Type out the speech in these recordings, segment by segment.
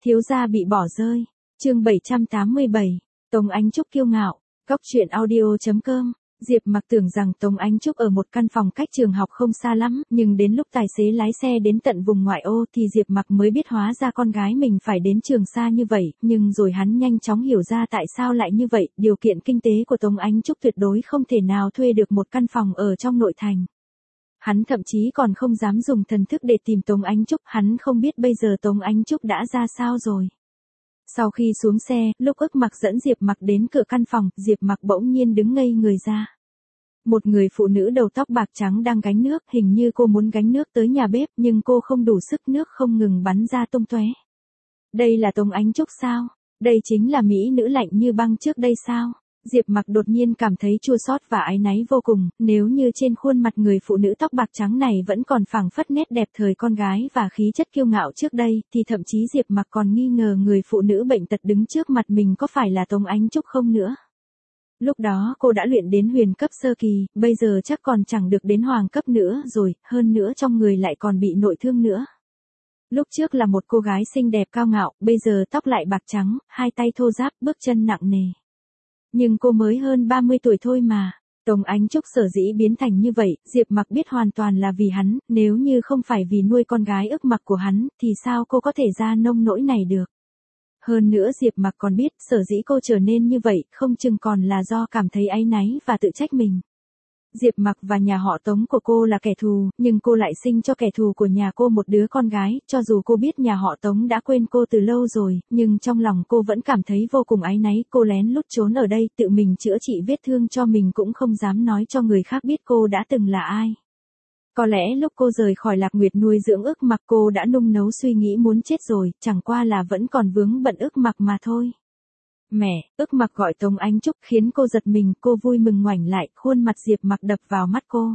Thiếu gia bị bỏ rơi. Chương 787. Tống Ánh Trúc kiêu ngạo. Góc truyện audio.com. Diệp Mặc tưởng rằng Tống Ánh Trúc ở một căn phòng cách trường học không xa lắm, nhưng đến lúc tài xế lái xe đến tận vùng ngoại ô thì Diệp Mặc mới biết hóa ra con gái mình phải đến trường xa như vậy, nhưng rồi hắn nhanh chóng hiểu ra tại sao lại như vậy, điều kiện kinh tế của Tống Ánh Trúc tuyệt đối không thể nào thuê được một căn phòng ở trong nội thành. Hắn thậm chí còn không dám dùng thần thức để tìm Tống Ánh Trúc, hắn không biết bây giờ Tống Ánh Trúc đã ra sao rồi. Sau khi xuống xe, lúc Ức Mặc dẫn Diệp Mặc đến cửa căn phòng, Diệp Mặc bỗng nhiên đứng ngây người ra. Một người phụ nữ đầu tóc bạc trắng đang gánh nước, hình như cô muốn gánh nước tới nhà bếp nhưng cô không đủ sức, nước không ngừng bắn ra tung tóe. Đây là Tống Ánh Trúc sao? Đây chính là mỹ nữ lạnh như băng trước đây sao? Diệp Mặc đột nhiên cảm thấy chua xót và áy náy vô cùng, nếu như trên khuôn mặt người phụ nữ tóc bạc trắng này vẫn còn phảng phất nét đẹp thời con gái và khí chất kiêu ngạo trước đây, thì thậm chí Diệp Mặc còn nghi ngờ người phụ nữ bệnh tật đứng trước mặt mình có phải là Tống Ánh Trúc không nữa. Lúc đó cô đã luyện đến huyền cấp sơ kỳ, bây giờ chắc còn chẳng được đến hoàng cấp nữa rồi, hơn nữa trong người lại còn bị nội thương nữa. Lúc trước là một cô gái xinh đẹp cao ngạo, bây giờ tóc lại bạc trắng, hai tay thô ráp, bước chân nặng nề. Nhưng cô mới hơn 30 tuổi thôi mà. Tống Ánh Trúc sở dĩ biến thành như vậy, Diệp Mặc biết hoàn toàn là vì hắn, nếu như không phải vì nuôi con gái Ức Mặc của hắn, thì sao cô có thể ra nông nỗi này được. Hơn nữa Diệp Mặc còn biết, sở dĩ cô trở nên như vậy, không chừng còn là do cảm thấy áy náy và tự trách mình. Diệp Mặc và nhà họ Tống của cô là kẻ thù, nhưng cô lại sinh cho kẻ thù của nhà cô một đứa con gái, cho dù cô biết nhà họ Tống đã quên cô từ lâu rồi, nhưng trong lòng cô vẫn cảm thấy vô cùng áy náy, cô lén lút trốn ở đây, tự mình chữa trị vết thương cho mình cũng không dám nói cho người khác biết cô đã từng là ai. Có lẽ lúc cô rời khỏi Lạc Nguyệt nuôi dưỡng Ức Mặc cô đã nung nấu suy nghĩ muốn chết rồi, chẳng qua là vẫn còn vướng bận Ức Mặc mà thôi. Mẹ, Ức Mặc gọi Tống Ánh Trúc khiến cô giật mình, cô vui mừng ngoảnh lại, khuôn mặt Diệp Mặc đập vào mắt cô.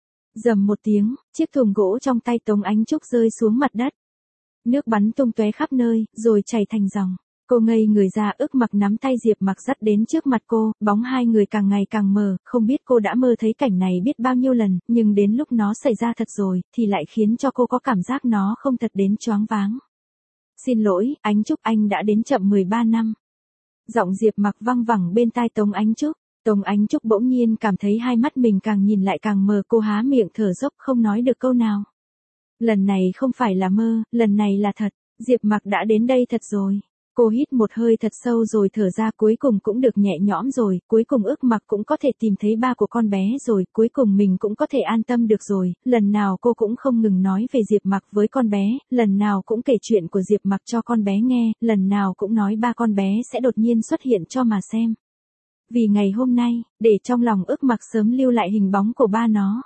Rầm một tiếng, chiếc thùng gỗ trong tay Tống Ánh Trúc rơi xuống mặt đất. Nước bắn tung tóe khắp nơi, rồi chảy thành dòng. Cô ngây người ra, Ức Mặc nắm tay Diệp Mặc dắt đến trước mặt cô, bóng hai người càng ngày càng mờ, không biết cô đã mơ thấy cảnh này biết bao nhiêu lần, nhưng đến lúc nó xảy ra thật rồi, thì lại khiến cho cô có cảm giác nó không thật đến choáng váng. Xin lỗi, Ánh Trúc, anh đã đến chậm 13 năm. Giọng Diệp Mặc văng vẳng bên tai Tống Ánh Trúc. Tống Ánh Trúc bỗng nhiên cảm thấy hai mắt mình càng nhìn lại càng mờ, cô há miệng thở dốc không nói được câu nào. Lần này không phải là mơ, lần này là thật, Diệp Mặc đã đến đây thật rồi. Cô hít một hơi thật sâu rồi thở ra, cuối cùng cũng được nhẹ nhõm rồi, cuối cùng Ức Mặc cũng có thể tìm thấy ba của con bé rồi, cuối cùng mình cũng có thể an tâm được rồi, lần nào cô cũng không ngừng nói về Diệp Mặc với con bé, lần nào cũng kể chuyện của Diệp Mặc cho con bé nghe, lần nào cũng nói ba con bé sẽ đột nhiên xuất hiện cho mà xem. Vì ngày hôm nay, để trong lòng Ức Mặc sớm lưu lại hình bóng của ba nó.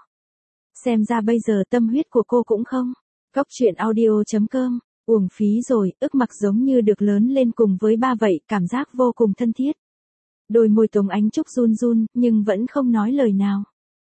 Xem ra bây giờ tâm huyết của cô cũng không. Góc truyện audio.com. Uổng phí rồi, Ức Mặc giống như được lớn lên cùng với ba vậy, cảm giác vô cùng thân thiết. Đôi môi Tống Ánh Trúc run run, nhưng vẫn không nói lời nào.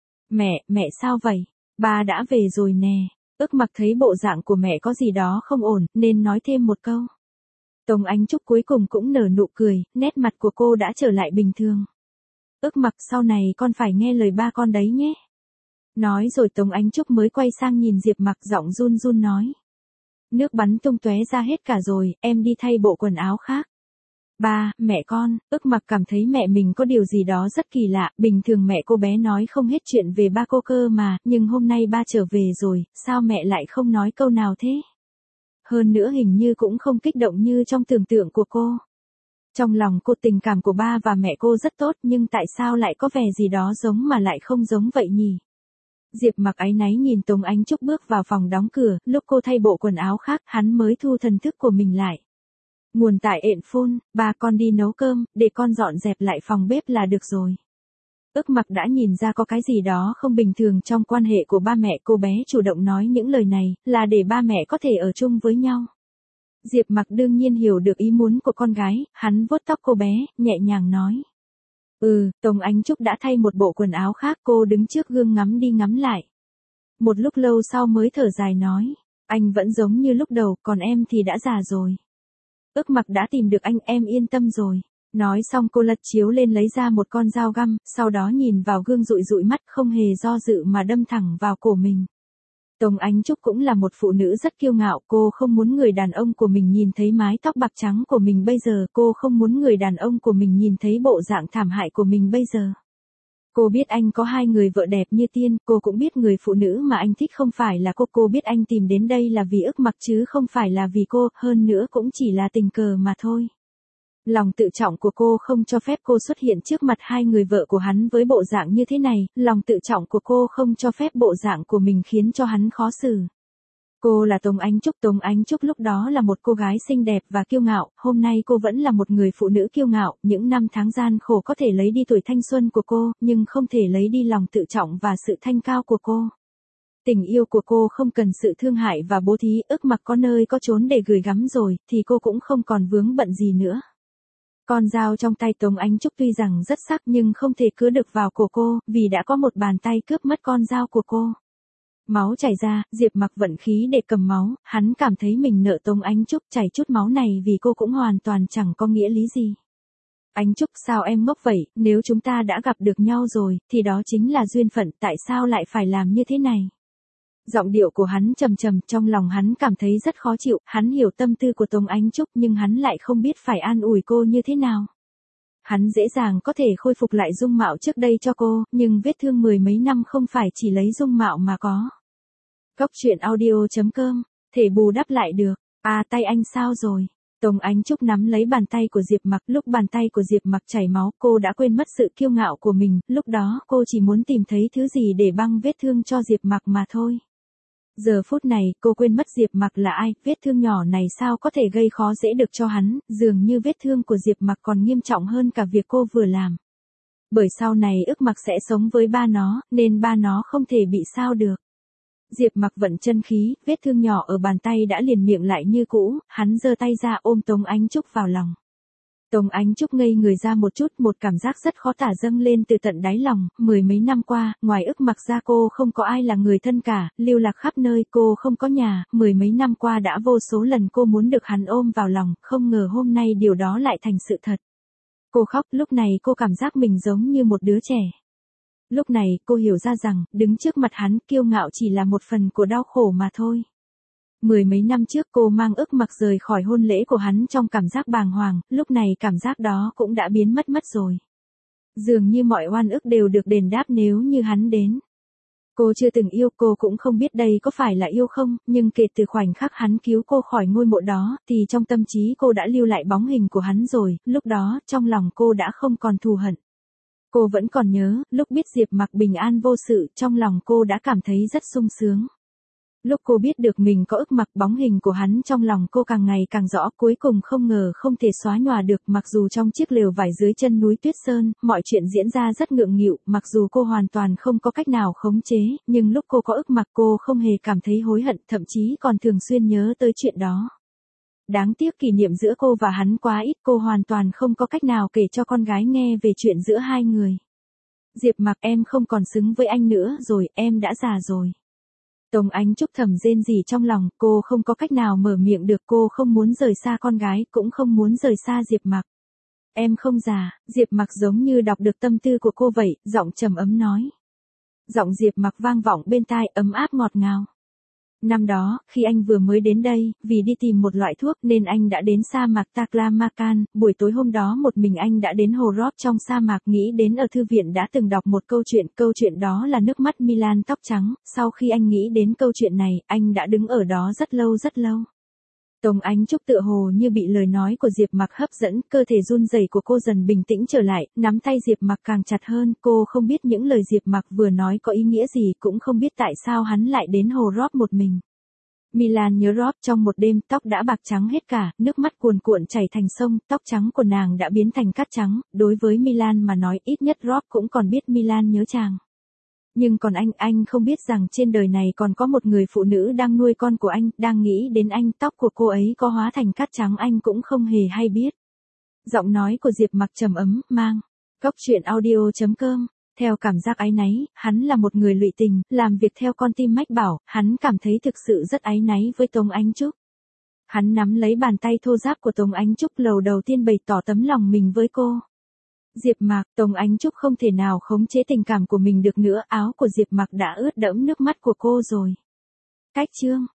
Mẹ sao vậy? Ba đã về rồi nè. Ức Mặc thấy bộ dạng của mẹ có gì đó không ổn, nên nói thêm một câu. Tống Ánh Trúc cuối cùng cũng nở nụ cười, nét mặt của cô đã trở lại bình thường. Ức Mặc, sau này con phải nghe lời ba con đấy nhé. Nói rồi Tống Ánh Trúc mới quay sang nhìn Diệp Mặc, giọng run run nói. Nước bắn tung tóe ra hết cả rồi, em đi thay bộ quần áo khác. Ba, mẹ con, Ức Mặc cảm thấy mẹ mình có điều gì đó rất kỳ lạ, bình thường mẹ cô bé nói không hết chuyện về ba cô cơ mà, nhưng hôm nay ba trở về rồi, sao mẹ lại không nói câu nào thế? Hơn nữa hình như cũng không kích động như trong tưởng tượng của cô. Trong lòng cô tình cảm của ba và mẹ cô rất tốt, nhưng tại sao lại có vẻ gì đó giống mà lại không giống vậy nhỉ? Diệp Mặc áy náy nhìn Tống Ánh Trúc bước vào phòng đóng cửa, lúc cô thay bộ quần áo khác, hắn mới thu thần thức của mình lại. Nguồn tại ện phôn, ba con đi nấu cơm, để con dọn dẹp lại phòng bếp là được rồi. Ức Mặc đã nhìn ra có cái gì đó không bình thường trong quan hệ của ba mẹ, cô bé chủ động nói những lời này, là để ba mẹ có thể ở chung với nhau. Diệp Mặc đương nhiên hiểu được ý muốn của con gái, hắn vuốt tóc cô bé, nhẹ nhàng nói. Tống Ánh Trúc đã thay một bộ quần áo khác, cô đứng trước gương ngắm đi ngắm lại. Một lúc lâu sau mới thở dài nói, anh vẫn giống như lúc đầu, còn em thì đã già rồi. Ức Mặc đã tìm được anh, em yên tâm rồi. Nói xong cô lật chiếu lên lấy ra một con dao găm, sau đó nhìn vào gương dụi dụi mắt, không hề do dự mà đâm thẳng vào cổ mình. Tống Ánh Trúc cũng là một phụ nữ rất kiêu ngạo, cô không muốn người đàn ông của mình nhìn thấy mái tóc bạc trắng của mình bây giờ, cô không muốn người đàn ông của mình nhìn thấy bộ dạng thảm hại của mình bây giờ. Cô biết anh có hai người vợ đẹp như tiên, cô cũng biết người phụ nữ mà anh thích không phải là cô biết anh tìm đến đây là vì ức mặc chứ không phải là vì cô, hơn nữa cũng chỉ là tình cờ mà thôi. Lòng tự trọng của cô không cho phép cô xuất hiện trước mặt hai người vợ của hắn với bộ dạng như thế này, lòng tự trọng của cô không cho phép bộ dạng của mình khiến cho hắn khó xử. Cô là Tống Ánh Trúc lúc đó là một cô gái xinh đẹp và kiêu ngạo, hôm nay cô vẫn là một người phụ nữ kiêu ngạo, những năm tháng gian khổ có thể lấy đi tuổi thanh xuân của cô, nhưng không thể lấy đi lòng tự trọng và sự thanh cao của cô. Tình yêu của cô không cần sự thương hại và bố thí, ức mặc có nơi có chốn để gửi gắm rồi, thì cô cũng không còn vướng bận gì nữa. Con dao trong tay Tống Ánh Trúc tuy rằng rất sắc nhưng không thể cứa được vào cổ cô, vì đã có một bàn tay cướp mất con dao của cô. Máu chảy ra, Diệp Mặc vận khí để cầm máu, hắn cảm thấy mình nợ Tống Ánh Trúc chảy chút máu này vì cô cũng hoàn toàn chẳng có nghĩa lý gì. Ánh Trúc sao em ngốc vậy, nếu chúng ta đã gặp được nhau rồi, thì đó chính là duyên phận, tại sao lại phải làm như thế này? Giọng điệu của hắn trầm trầm, trong lòng hắn cảm thấy rất khó chịu, hắn hiểu tâm tư của Tống Ánh Trúc nhưng hắn lại không biết phải an ủi cô như thế nào. Hắn dễ dàng có thể khôi phục lại dung mạo trước đây cho cô, nhưng vết thương mười mấy năm không phải chỉ lấy dung mạo mà có. Góc truyện audio.com, thể bù đắp lại được. À, tay anh sao rồi? Tống Ánh Trúc nắm lấy bàn tay của Diệp Mặc, lúc bàn tay của Diệp Mặc chảy máu, cô đã quên mất sự kiêu ngạo của mình, lúc đó cô chỉ muốn tìm thấy thứ gì để băng vết thương cho Diệp Mặc mà thôi. Giờ phút này, cô quên mất Diệp Mặc là ai, vết thương nhỏ này sao có thể gây khó dễ được cho hắn, dường như vết thương của Diệp Mặc còn nghiêm trọng hơn cả việc cô vừa làm. Bởi sau này ức mặc sẽ sống với ba nó, nên ba nó không thể bị sao được. Diệp Mặc vận chân khí, vết thương nhỏ ở bàn tay đã liền miệng lại như cũ, hắn giơ tay ra ôm Tống Ánh Trúc vào lòng. Tống Ánh Trúc ngây người ra một chút, một cảm giác rất khó tả dâng lên từ tận đáy lòng, mười mấy năm qua, ngoài ức mặc ra cô không có ai là người thân cả, lưu lạc khắp nơi, cô không có nhà, mười mấy năm qua đã vô số lần cô muốn được hắn ôm vào lòng, không ngờ hôm nay điều đó lại thành sự thật. Cô khóc, lúc này cô cảm giác mình giống như một đứa trẻ. Lúc này, cô hiểu ra rằng, đứng trước mặt hắn, kiêu ngạo chỉ là một phần của đau khổ mà thôi. Mười mấy năm trước cô mang ức mặc rời khỏi hôn lễ của hắn trong cảm giác bàng hoàng, lúc này cảm giác đó cũng đã biến mất rồi. Dường như mọi oan ức đều được đền đáp nếu như hắn đến. Cô chưa từng yêu, cô cũng không biết đây có phải là yêu không, nhưng kể từ khoảnh khắc hắn cứu cô khỏi ngôi mộ đó, thì trong tâm trí cô đã lưu lại bóng hình của hắn rồi, lúc đó, trong lòng cô đã không còn thù hận. Cô vẫn còn nhớ, lúc biết Diệp Mặc bình an vô sự, trong lòng cô đã cảm thấy rất sung sướng. Lúc cô biết được mình có ức mặc, bóng hình của hắn trong lòng cô càng ngày càng rõ, cuối cùng không ngờ không thể xóa nhòa được, mặc dù trong chiếc lều vải dưới chân núi Tuyết Sơn, mọi chuyện diễn ra rất ngượng nghịu, mặc dù cô hoàn toàn không có cách nào khống chế, nhưng lúc cô có ức mặc cô không hề cảm thấy hối hận, thậm chí còn thường xuyên nhớ tới chuyện đó. Đáng tiếc kỷ niệm giữa cô và hắn quá ít, cô hoàn toàn không có cách nào kể cho con gái nghe về chuyện giữa hai người. Diệp Mặc, em không còn xứng với anh nữa rồi, em đã già rồi. Tống Ánh Trúc thầm rên rỉ trong lòng, cô không có cách nào mở miệng được, cô không muốn rời xa con gái, cũng không muốn rời xa Diệp Mặc. Em không già, Diệp Mặc giống như đọc được tâm tư của cô vậy, giọng trầm ấm nói. Giọng Diệp Mặc vang vọng bên tai, ấm áp ngọt ngào. Năm đó, khi anh vừa mới đến đây, vì đi tìm một loại thuốc nên anh đã đến sa mạc Taklamakan, buổi tối hôm đó một mình anh đã đến hồ Rob trong sa mạc, nghĩ đến ở thư viện đã từng đọc một câu chuyện đó là nước mắt Milan tóc trắng, sau khi anh nghĩ đến câu chuyện này, anh đã đứng ở đó rất lâu rất lâu. Tống Ánh Trúc tựa hồ như bị lời nói của Diệp Mặc hấp dẫn, cơ thể run rẩy của cô dần bình tĩnh trở lại, nắm tay Diệp Mặc càng chặt hơn, cô không biết những lời Diệp Mặc vừa nói có ý nghĩa gì, cũng không biết tại sao hắn lại đến hồ Rob một mình. Milan nhớ Rob trong một đêm, tóc đã bạc trắng hết cả, nước mắt cuồn cuộn chảy thành sông, tóc trắng của nàng đã biến thành cát trắng, đối với Milan mà nói ít nhất Rob cũng còn biết Milan nhớ chàng. Nhưng còn anh không biết rằng trên đời này còn có một người phụ nữ đang nuôi con của anh, đang nghĩ đến anh, tóc của cô ấy có hóa thành cát trắng anh cũng không hề hay biết. Giọng nói của Diệp Mặc trầm ấm, mang. Góc truyện audio.com, theo cảm giác áy náy, hắn là một người lụy tình, làm việc theo con tim mách bảo, hắn cảm thấy thực sự rất áy náy với Tống Ánh Trúc. Hắn nắm lấy bàn tay thô ráp của Tống Ánh Trúc, lầu đầu tiên bày tỏ tấm lòng mình với cô. Diệp Mặc, Tống Ánh Trúc không thể nào khống chế tình cảm của mình được nữa, áo của Diệp Mặc đã ướt đẫm nước mắt của cô rồi. Cách chương